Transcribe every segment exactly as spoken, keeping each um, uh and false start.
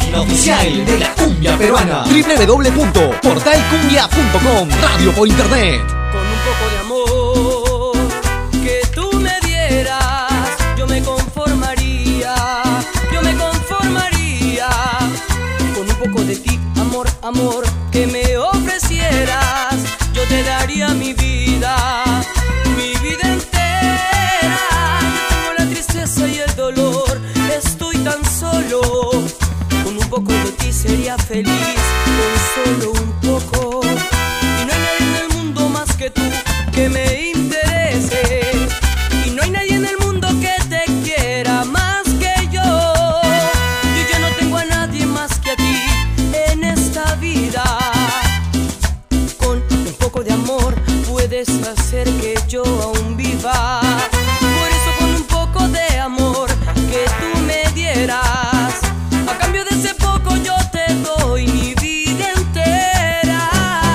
página oficial de la cumbia peruana. doble u doble u doble u punto portal cumbia punto com. Radio por internet. Con un poco de amor que tú me dieras, yo me conformaría, yo me conformaría. Con un poco de ti, amor, amor, que me ofrecieras, yo te daría mi vida, mi vida entera. Yo tengo la tristeza y el dolor, estoy tan solo. Con un poco de ti sería feliz, con solo un poco. Y no hay nadie en el mundo más que tú que me interese. Y no hay nadie en el mundo que te quiera más que yo. Yo ya no tengo a nadie más que a ti en esta vida. Con un poco de amor puedes hacer que yo aún viva. Por eso con un poco de amor que tú me dieras, a cambio de ese poco yo te doy mi vida entera.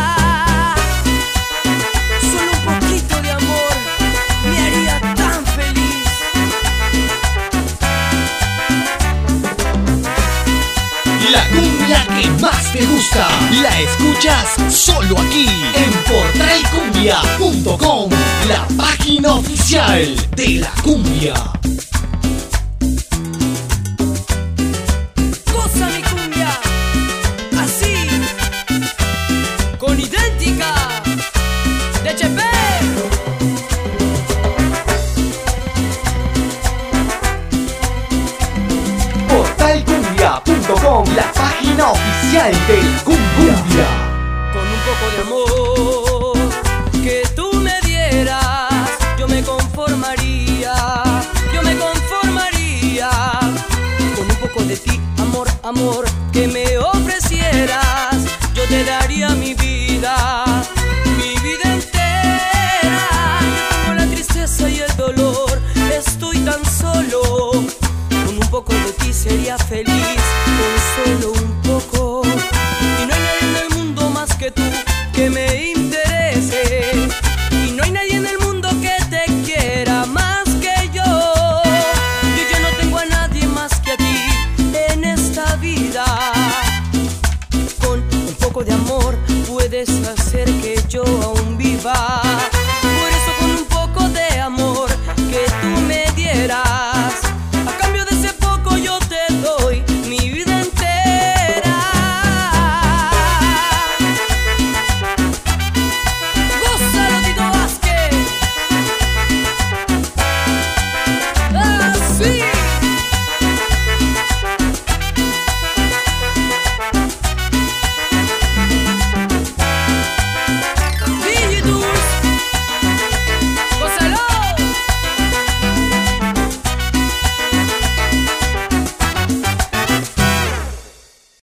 Solo un poquito de amor me haría tan feliz. La cumbia que más te gusta la escuchas solo aquí en portal cumbia punto com, la página oficial de la cumbia. Goza mi cumbia, así, con idéntica de H P. portal cumbia punto com, la página oficial de la cumbia. Con un poco de amor que tú me dieras, yo me conformaría, yo me conformaría. Con un poco de ti, amor, amor, que me ofrecieras, yo te daría mi vida, mi vida entera. Yo tengo la tristeza y el dolor, estoy tan solo. Con un poco de ti sería feliz, con solo un poco. Y no hay nadie en el mundo más que tú que me interese. Y no hay nadie en el mundo que te quiera más que yo. Yo ya no tengo a nadie más que a ti en esta vida. Con un poco de amor puedes hacer que yo aún